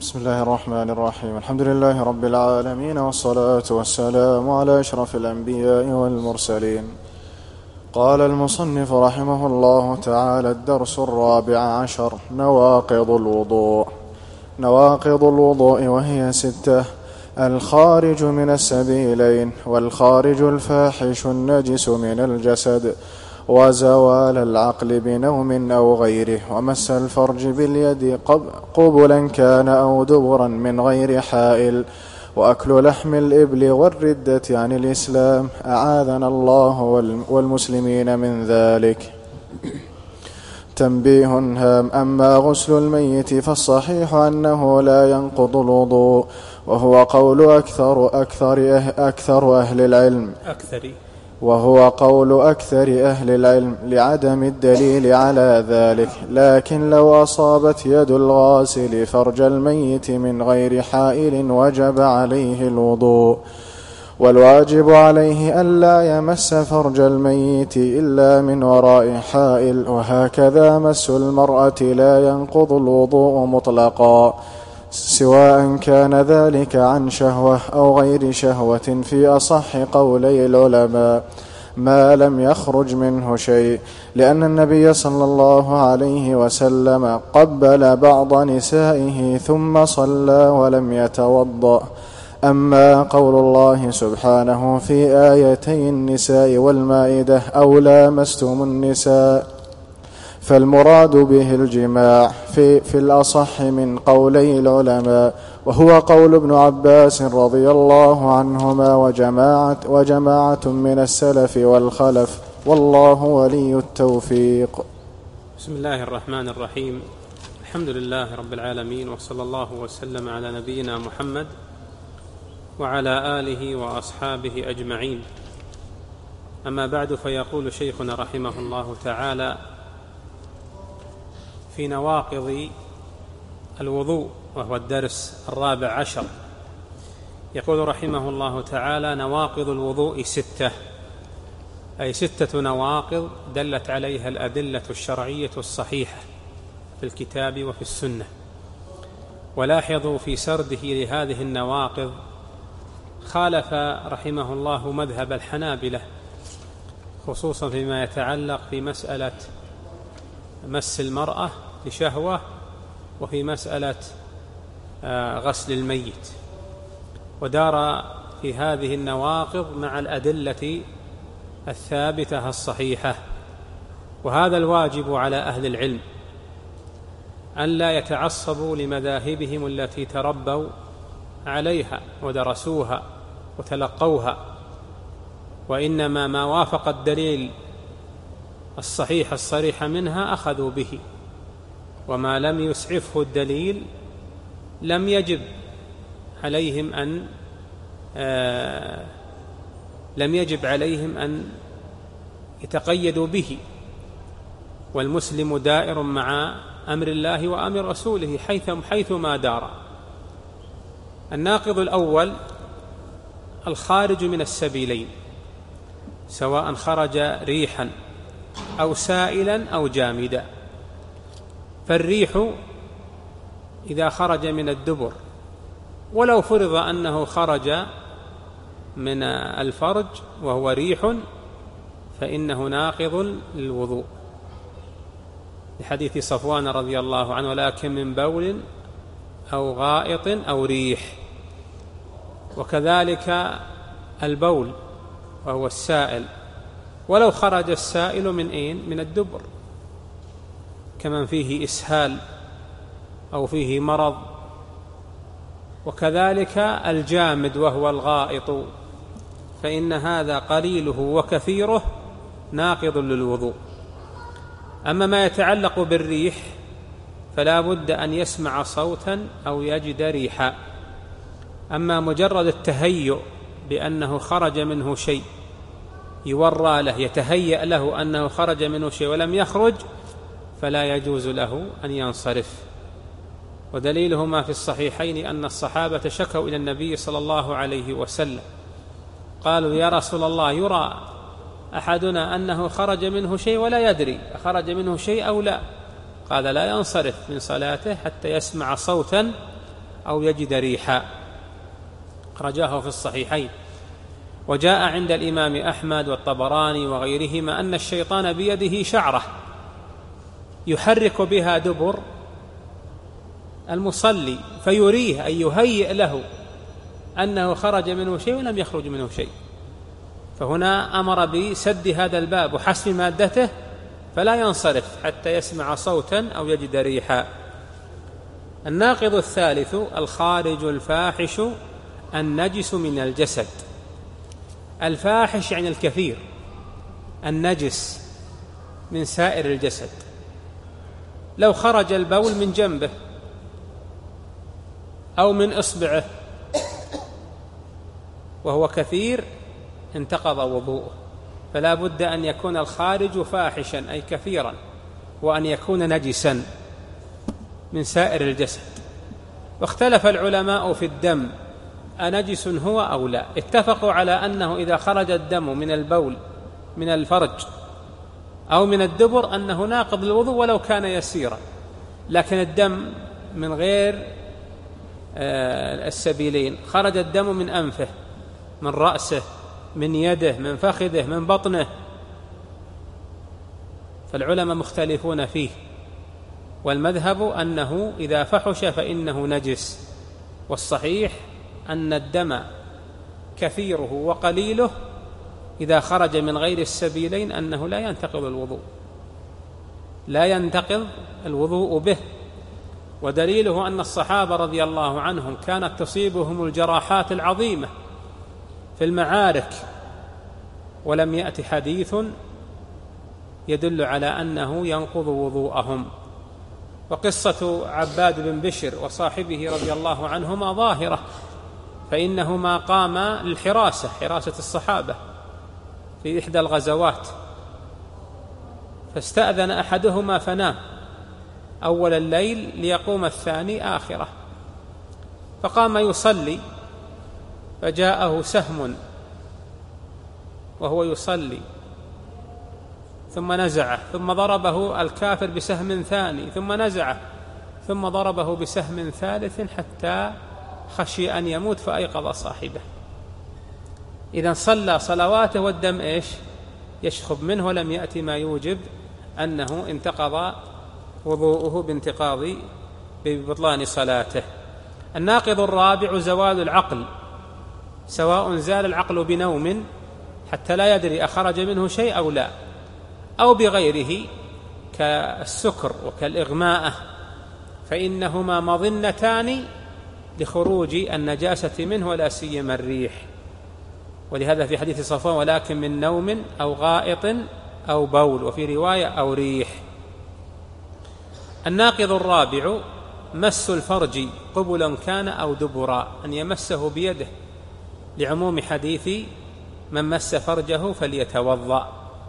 بسم الله الرحمن الرحيم. الحمد لله رب العالمين، والصلاة والسلام على أشرف الأنبياء والمرسلين. قال المصنف رحمه الله تعالى: الدرس 14: نواقض الوضوء. نواقض الوضوء وهي 6: الخارج من السبيلين، والخارج الفاحش النجس من الجسد، وزوال العقل بنوم أو غيره، ومس الفرج باليد قبلا كان أو دبرا من غير حائل، وأكل لحم الإبل، والردة عن الإسلام، أعاذنا الله والمسلمين من ذلك. تنبيه هام: أما غسل الميت فالصحيح أنه لا ينقض الوضوء، وهو قول أكثر أهل العلم لعدم الدليل على ذلك. لكن لو أصابت يد الغاسل فرج الميت من غير حائل وجب عليه الوضوء، والواجب عليه ألا يمس فرج الميت إلا من وراء حائل. وهكذا مس المرأة لا ينقض الوضوء مطلقا، سواء كان ذلك عن شهوة أو غير شهوة، في أصح قولي العلماء، ما لم يخرج منه شيء، لأن النبي صلى الله عليه وسلم قبل بعض نسائه ثم صلى ولم يتوضأ. أما قول الله سبحانه في آيتي النساء والمائدة: أو لامستم النساء، فالمراد به الجماع في الأصح من قولي العلماء، وهو قول ابن عباس رضي الله عنهما وجماعة من السلف والخلف، والله ولي التوفيق. بسم الله الرحمن الرحيم. الحمد لله رب العالمين، وصلى الله وسلم على نبينا محمد وعلى آله وأصحابه أجمعين. أما بعد، فيقول شيخنا رحمه الله تعالى في نواقض الوضوء، وهو الدرس 14، يقول رحمه الله تعالى: نواقض الوضوء 6، أي 6 نواقض دلت عليها الأدلة الشرعية الصحيحة في الكتاب وفي السنة. ولاحظوا في سرده لهذه النواقض خالف رحمه الله مذهب الحنابلة، خصوصا فيما يتعلق في مسألة مس المرأة لشهوة، وفي مسألة غسل الميت، ودار في هذه النواقض مع الأدلة الثابتة الصحيحة. وهذا الواجب على أهل العلم، أن لا يتعصبوا لمذاهبهم التي تربوا عليها ودرسوها وتلقوها، وإنما ما وافق الدليل الصحيح الصريح منها أخذوا به، وما لم يسعفه الدليل لم يجب عليهم أن يتقيدوا به. والمسلم دائر مع أمر الله وأمر رسوله حيثما دار. الناقض الأول: الخارج من السبيلين، سواء خرج ريحا أو سائلا أو جامدا. فالريح إذا خرج من الدبر، ولو فرض أنه خرج من الفرج وهو ريح، فإنه ناقض للوضوء، لحديث صفوان رضي الله عنه: ولكن من بول أو غائط أو ريح. وكذلك البول وهو السائل، ولو خرج السائل من الدبر، كمن فيه إسهال أو فيه مرض. وكذلك الجامد وهو الغائط، فإن هذا قليله وكثيره ناقض للوضوء. أما ما يتعلق بالريح فلا بد أن يسمع صوتا أو يجد ريحا. أما مجرد التهيؤ بأنه خرج منه شيء، يورى له، يتهيأ له أنه خرج منه شيء ولم يخرج، فلا يجوز له أن ينصرف. ودليله ما في الصحيحين أن الصحابة شكوا إلى النبي صلى الله عليه وسلم، قالوا: يا رسول الله، يرى أحدنا أنه خرج منه شيء ولا يدري أخرج منه شيء أو لا. قال: لا ينصرف من صلاته حتى يسمع صوتا أو يجد ريحا، أخرجاه في الصحيحين. وجاء عند الإمام أحمد والطبراني وغيرهما أن الشيطان بيده شعرة يحرك بها دبر المصلي فيريه، أي يهيئ له أنه خرج منه شيء ولم يخرج منه شيء. فهنا أمر بسد هذا الباب وحسم مادته فلا ينصرف حتى يسمع صوتا أو يجد ريحا. الناقض الثالث الخارج الفاحش النجس من الجسد. الفاحش يعني الكثير، النجس من سائر الجسد. لو خرج البول من جنبه أو من إصبعه وهو كثير انتقض وضوءه، فلا بد أن يكون الخارج فاحشا أي كثيرا، وأن يكون نجسا من سائر الجسد. واختلف العلماء في الدم أنجس هو أو لا. اتفقوا على أنه إذا خرج الدم من البول من الفرج أو من الدبر أنه ناقض للوضوء ولو كان يسيرا، لكن الدم من غير السبيلين، خرج الدم من أنفه، من رأسه، من يده، من فخذه، من بطنه، فالعلماء مختلفون فيه، والمذهب أنه إذا فحش فإنه نجس، والصحيح أن الدم كثيره وقليله إذا خرج من غير السبيلين أنه لا ينتقض الوضوء، لا ينتقض الوضوء به. ودليله أن الصحابة رضي الله عنهم كانت تصيبهم الجراحات العظيمة في المعارك ولم يأتي حديث يدل على أنه ينقض وضوءهم. وقصة عباد بن بشر وصاحبه رضي الله عنهما ظاهرة، فإنهما قاما للحراسة، حراسة الصحابة في إحدى الغزوات، فاستأذن أحدهما فنام أول الليل ليقوم الثاني آخره، فقام يصلي فجاءه سهم وهو يصلي ثم نزعه، ثم ضربه الكافر بسهم ثاني ثم نزعه، ثم ضربه بسهم ثالث حتى خشي أن يموت فأيقظ صاحبه. إذن صلى صلواته والدم يشخب منه، ولم يأتي ما يوجب أنه انتقض وضوءه ببطلان صلاته. الناقض الرابع زوال العقل، سواء زال العقل بنوم حتى لا يدري أخرج منه شيء أو لا، أو بغيره كالسكر وكالإغماءة، فإنهما مظنتان لخروج النجاسة منه ولا سيما الريح. ولهذا في حديث صفوان ولكن من نوم أو غائط أو بول، وفي رواية أو ريح. الناقض الرابع مس الفرج قبلا كان أو دبرا، أن يمسه بيده، لعموم حديث من مس فرجه فليتوضأ،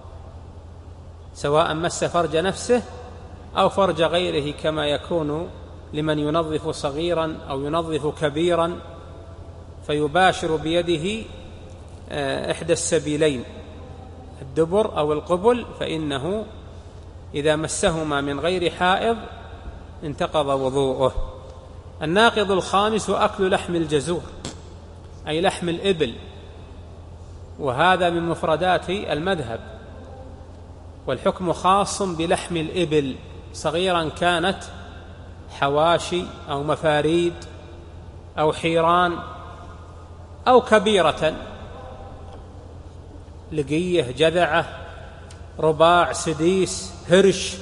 سواء مس فرج نفسه أو فرج غيره، كما يكون لمن ينظف صغيرا أو ينظف كبيرا فيباشر بيده إحدى السبيلين الدبر أو القبل، فإنه إذا مسهما من غير حائض انتقض وضوءه. الناقض الخامس أكل لحم الجزور، أي لحم الإبل، وهذا من مفردات المذهب، والحكم خاص بلحم الإبل صغيرا كانت، حواشي أو مفاريد أو حيران، أو كبيرة لقية، جذعة، رباع، سديس، هرش،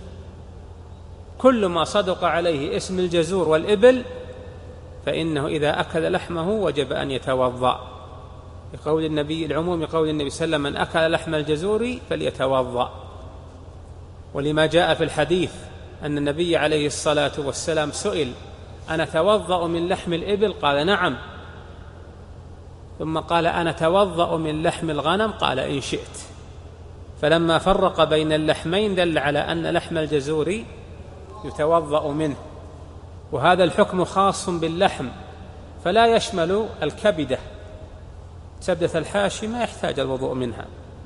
كل ما صدق عليه اسم الجزور والإبل فإنه إذا أكل لحمه وجب أن يتوضأ، لقول النبي العموم قول النبي صلى الله عليه وسلم من أكل لحم الجزور فليتوضأ. ولما جاء في الحديث أن النبي عليه الصلاة والسلام سئل أنا أتوضأ من لحم الإبل؟ قال نعم. ثم قال أنا أتوضأ من لحم الغنم؟ قال إن شئت. فلما فرق بين اللحمين دل على أن لحم الجزور يتوضأ منه، وهذا الحكم خاص باللحم فلا يشمل الكبدة، كبدة الحاشي ما يحتاج الوضوء منها،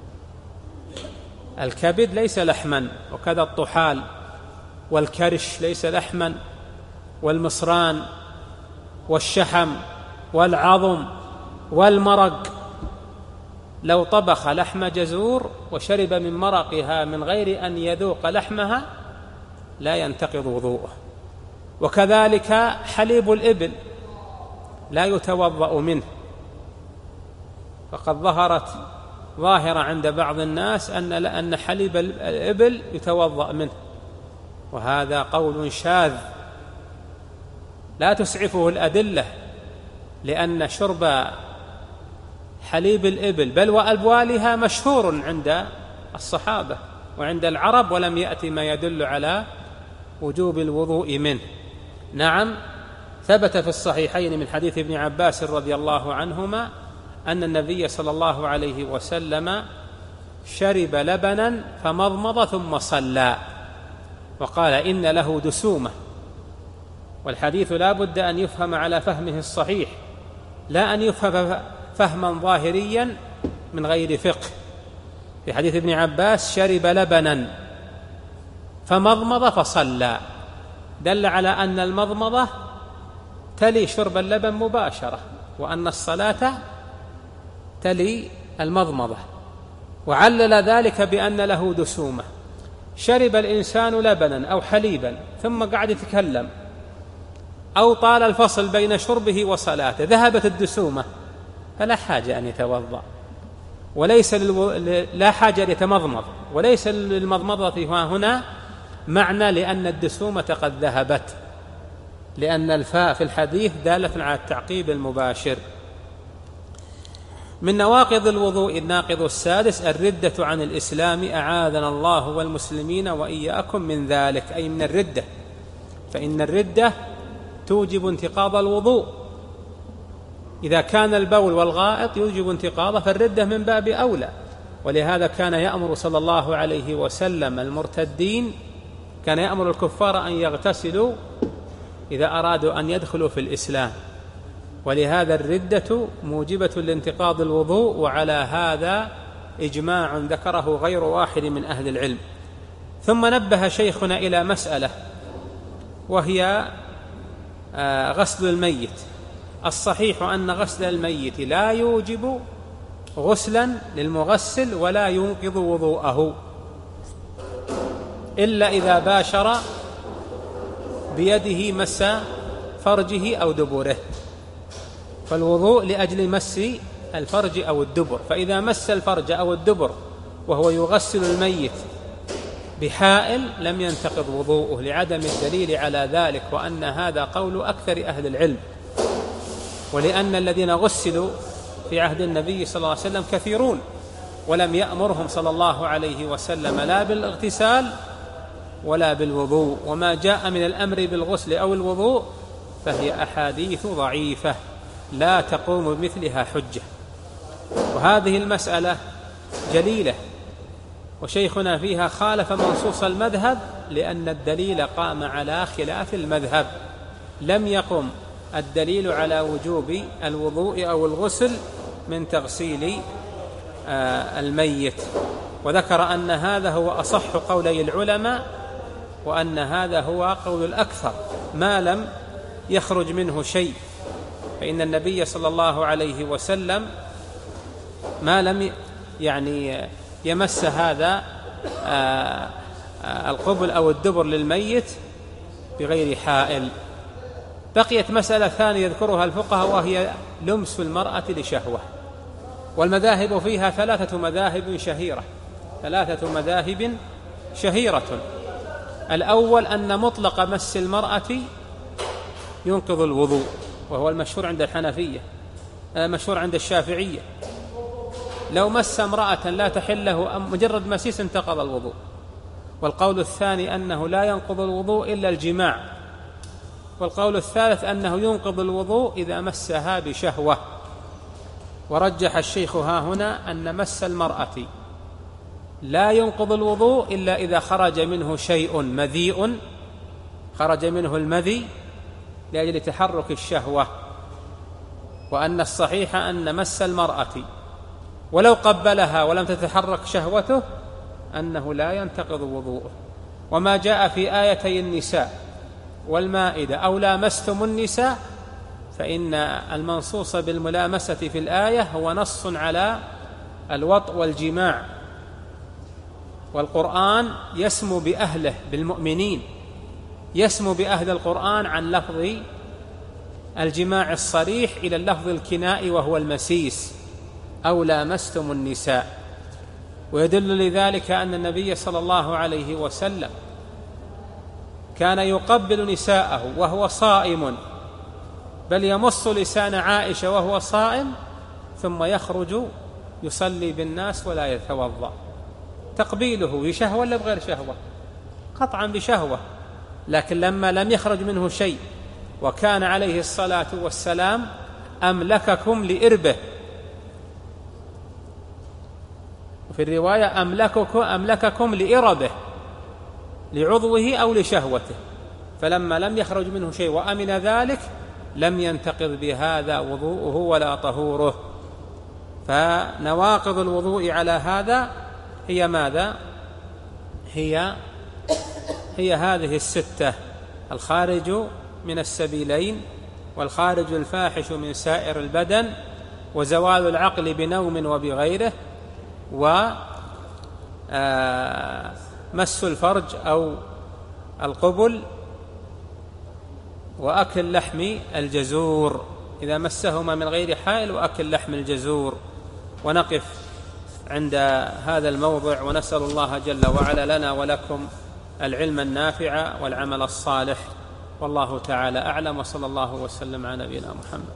الكبد ليس لحما، وكذا الطحال والكرش ليس لحما، والمصران والشحم والعظم والمرق، لو طبخ لحم جزور وشرب من مرقها من غير أن يذوق لحمها لا ينتقض وضوءه. وكذلك حليب الإبل لا يتوضأ منه، فقد ظهرت ظاهرة عند بعض الناس أن حليب الإبل يتوضأ منه، وهذا قول شاذ لا تسعفه الأدلة، لأن شرب حليب الإبل بل وأبوالها مشهور عند الصحابة وعند العرب، ولم يأتي ما يدل على وجوب الوضوء منه. نعم، ثبت في الصحيحين من حديث ابن عباس رضي الله عنهما أن النبي صلى الله عليه وسلم شرب لبنا فمضمض ثم صلى، وقال إن له دسومة. والحديث لا بد أن يفهم على فهمه الصحيح، لا أن يفهم فهما ظاهريا من غير فقه. في حديث ابن عباس شرب لبنا فمضمض فصلى، دل على أن المضمضة تلي شرب اللبن مباشرة، وأن الصلاة تلي المضمضة، وعلل ذلك بأن له دسومة. شرب الإنسان لبنا أو حليبا ثم قعد يتكلم أو طال الفصل بين شربه وصلاته، ذهبت الدسومة، فلا حاجة أن يتوضأ، لا حاجة أن يتمضمض، وليس للمضمضة هنا معنى لأن الدسومة قد ذهبت، لأن الفاء في الحديث دالة على التعقيب المباشر. من نواقض الوضوء الناقض السادس الردة عن الإسلام، أعاذنا الله والمسلمين وإياكم من ذلك، أي من الردة، فإن الردة توجب انتقاض الوضوء. إذا كان البول والغائط يوجب انتقاضه فالردة من باب أولى. ولهذا كان يأمر صلى الله عليه وسلم المرتدين، كان يأمر الكفار أن يغتسلوا إذا أرادوا أن يدخلوا في الإسلام، ولهذا الردة موجبة لانتقاض الوضوء، وعلى هذا إجماع ذكره غير واحد من أهل العلم. ثم نبه شيخنا إلى مسألة، وهي غسل الميت. الصحيح أن غسل الميت لا يوجب غسلا للمغسل ولا ينقض وضوءه، إلا إذا باشر بيده مس فرجه أو دبره، فالوضوء لأجل مس الفرج أو الدبر، فإذا مس الفرج أو الدبر وهو يغسل الميت بحائل لم ينتقض وضوءه، لعدم الدليل على ذلك، وأن هذا قول أكثر أهل العلم. ولأن الذين غسلوا في عهد النبي صلى الله عليه وسلم كثيرون، ولم يأمرهم صلى الله عليه وسلم لا بالاغتسال ولا بالوضوء، وما جاء من الأمر بالغسل أو الوضوء فهي أحاديث ضعيفة لا تقوم بمثلها حجة. وهذه المسألة جليلة، وشيخنا فيها خالف منصوص المذهب، لأن الدليل قام على خلاف المذهب، لم يقم الدليل على وجوب الوضوء أو الغسل من تغسيل الميت. وذكر أن هذا هو أصح قولي العلماء، وأن هذا هو قول الأكثر ما لم يخرج منه شيء، فإن النبي صلى الله عليه وسلم ما لم يمس هذا القبل أو الدبر للميت بغير حائل. بقيت مسألة ثانية يذكرها الفقهاء، وهي لمس المرأة لشهوة، والمذاهب فيها ثلاثة مذاهب شهيرة. الأول أن مطلق مس المرأة ينقض الوضوء، وهو المشهور عند الحنفية، مشهور عند الشافعية، لو مس امرأة لا تحل له مجرد مسيس انتقض الوضوء. والقول الثاني أنه لا ينقض الوضوء إلا الجماع. والقول الثالث أنه ينقض الوضوء إذا مسها بشهوة. ورجح الشيخ ها هنا أن مس المرأة لا ينقض الوضوء إلا إذا خرج منه شيء مذيء، خرج منه المذي لأجل تحرك الشهوة، وأن الصحيح أن مس المرأة ولو قبلها ولم تتحرك شهوته أنه لا ينتقض وضوءه. وما جاء في آيتي النساء والمائدة أو لامستم النساء فإن المنصوص بالملامسة في الآية هو نص على الوطء والجماع، والقرآن يسمو بأهله بالمؤمنين، يسمو بأهل القرآن عن لفظ الجماع الصريح إلى اللفظ الكنائي وهو المسيس أو لامستم النساء. ويدل لذلك أن النبي صلى الله عليه وسلم كان يقبل نساءه وهو صائم، بل يمص لسان عائشة وهو صائم، ثم يخرج يصلي بالناس ولا يتوضأ. تقبيله بشهوة ولا بغير شهوة؟ قطعا بشهوة، لكن لما لم يخرج منه شيء وكان عليه الصلاة والسلام أملككم لإربه، وفي الرواية أملككم لإربه، لعضوه أو لشهوته، فلما لم يخرج منه شيء وأمن ذلك لم ينتقض بهذا وضوءه ولا طهوره. فنواقض الوضوء على هذا هي ماذا؟ هي هذه الستة: الخارج من السبيلين، والخارج الفاحش من سائر البدن، وزوال العقل بنوم وبغيره، ومس الفرج أو القبل، وأكل لحم الجزور إذا مسهما من غير حائل، وأكل لحم الجزور. ونقف عند هذا الموضع، ونسأل الله جل وعلا لنا ولكم العلم النافع والعمل الصالح، والله تعالى أعلم، وصلى الله وسلم على نبينا محمد.